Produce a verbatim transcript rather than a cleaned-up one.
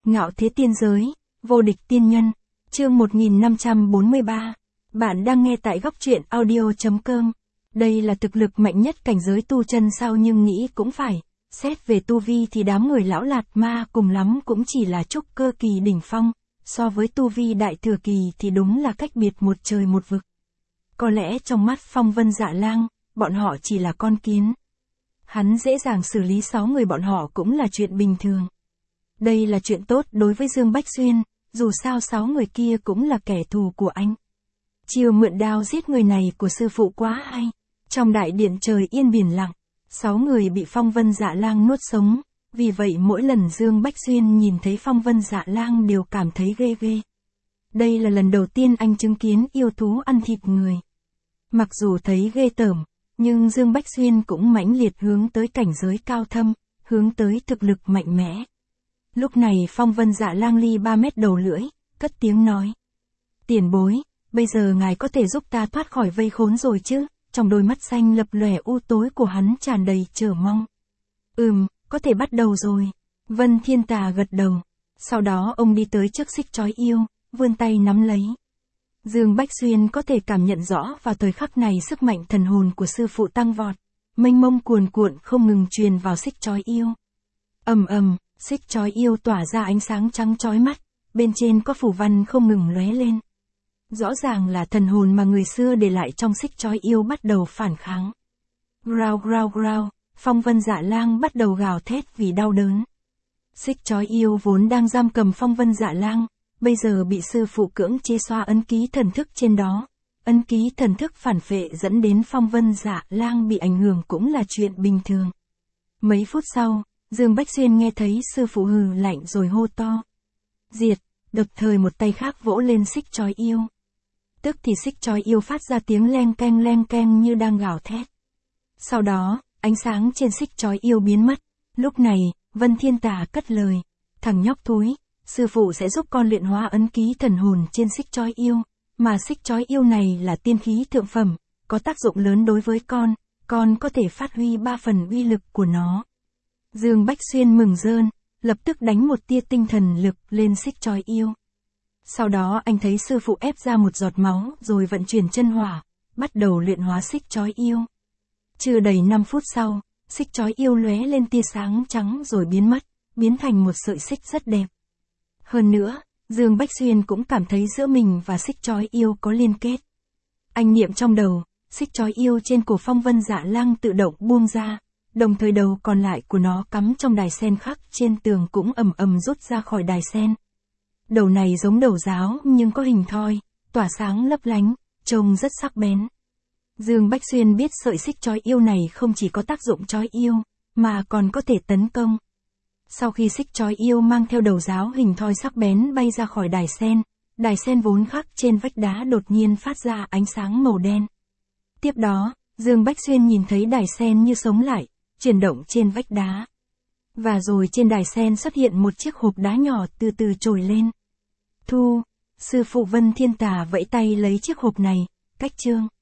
Ngạo thế tiên giới, vô địch tiên nhân, chương một nghìn năm trăm bốn mươi ba. Bạn đang nghe tại góc truyện audio chấm com. Đây là thực lực mạnh nhất cảnh giới tu chân sao, nhưng nghĩ cũng phải. Xét về tu vi thì đám người lão lạt ma cùng lắm cũng chỉ là trúc cơ kỳ đỉnh phong. So với tu vi đại thừa kỳ thì đúng là cách biệt một trời một vực. Có lẽ trong mắt Phong Vân Dạ Lang, bọn họ chỉ là con kiến. Hắn dễ dàng xử lý sáu người bọn họ cũng là chuyện bình thường. Đây là chuyện tốt đối với Dương Bách Xuyên, dù sao sáu người kia cũng là kẻ thù của anh. Chiều mượn đao giết người này của sư phụ quá hay. Trong đại điện trời yên biển lặng, sáu người bị Phong Vân Dạ Lang nuốt sống, vì vậy mỗi lần Dương Bách Xuyên nhìn thấy Phong Vân Dạ Lang đều cảm thấy ghê ghê. Đây là lần đầu tiên anh chứng kiến yêu thú ăn thịt người. Mặc dù thấy ghê tởm, nhưng Dương Bách Xuyên cũng mãnh liệt hướng tới cảnh giới cao thâm, hướng tới thực lực mạnh mẽ. Lúc này Phong Vân Dạ Lang ly ba mét đầu lưỡi, cất tiếng nói. Tiền bối, bây giờ ngài có thể giúp ta thoát khỏi vây khốn rồi chứ? Trong đôi mắt xanh lập lòe u tối của hắn tràn đầy chờ mong. Ừm, có thể bắt đầu rồi. Vân Thiên Tà gật đầu. Sau đó ông đi tới trước xích trói yêu, vươn tay nắm lấy. Dương Bách Xuyên có thể cảm nhận rõ vào thời khắc này sức mạnh thần hồn của sư phụ tăng vọt, mênh mông cuồn cuộn không ngừng truyền vào xích trói yêu. Ầm ầm, xích trói yêu tỏa ra ánh sáng trắng chói mắt, bên trên có phù văn không ngừng lóe lên. Rõ ràng là thần hồn mà người xưa để lại trong xích trói yêu bắt đầu phản kháng. Grao grao grao, Phong Vân Dạ Lang bắt đầu gào thét vì đau đớn. Xích trói yêu vốn đang giam cầm Phong Vân Dạ Lang, bây giờ bị sư phụ cưỡng chế xoa ấn ký thần thức trên đó. Ấn ký thần thức phản phệ dẫn đến Phong Vân Dạ Lang bị ảnh hưởng cũng là chuyện bình thường. Mấy phút sau, Dương Bách Xuyên nghe thấy sư phụ hừ lạnh rồi hô to. Diệt, đập thời một tay khác vỗ lên xích trói yêu. Tức thì xích trói yêu phát ra tiếng leng keng leng keng như đang gào thét. Sau đó, ánh sáng trên xích trói yêu biến mất. Lúc này, Vân Thiên Tà cất lời. Thằng nhóc thối, sư phụ sẽ giúp con luyện hóa ấn ký thần hồn trên xích trói yêu. Mà xích trói yêu này là tiên khí thượng phẩm, có tác dụng lớn đối với con. Con có thể phát huy ba phần uy lực của nó. Dương Bách Xuyên mừng rơn, lập tức đánh một tia tinh thần lực lên xích trói yêu. Sau đó anh thấy sư phụ ép ra một giọt máu rồi vận chuyển chân hỏa, bắt đầu luyện hóa xích trói yêu. Chưa đầy năm phút sau, xích trói yêu lóe lên tia sáng trắng rồi biến mất, biến thành một sợi xích rất đẹp. Hơn nữa, Dương Bách Xuyên cũng cảm thấy giữa mình và xích trói yêu có liên kết. Anh niệm trong đầu, xích trói yêu trên cổ Phong Vân Dạ Lang tự động buông ra, đồng thời đầu còn lại của nó cắm trong đài sen khắc trên tường cũng ầm ầm rút ra khỏi đài sen. Đầu này giống đầu giáo nhưng có hình thoi, tỏa sáng lấp lánh, trông rất sắc bén. Dương Bách Xuyên biết sợi xích trói yêu này không chỉ có tác dụng trói yêu, mà còn có thể tấn công. Sau khi xích trói yêu mang theo đầu giáo hình thoi sắc bén bay ra khỏi đài sen, đài sen vốn khắc trên vách đá đột nhiên phát ra ánh sáng màu đen. Tiếp đó, Dương Bách Xuyên nhìn thấy đài sen như sống lại, chuyển động trên vách đá. Và rồi trên đài sen xuất hiện một chiếc hộp đá nhỏ từ từ trồi lên. Thu, sư phụ Vân Thiên Tà vẫy tay lấy chiếc hộp này, cách chương.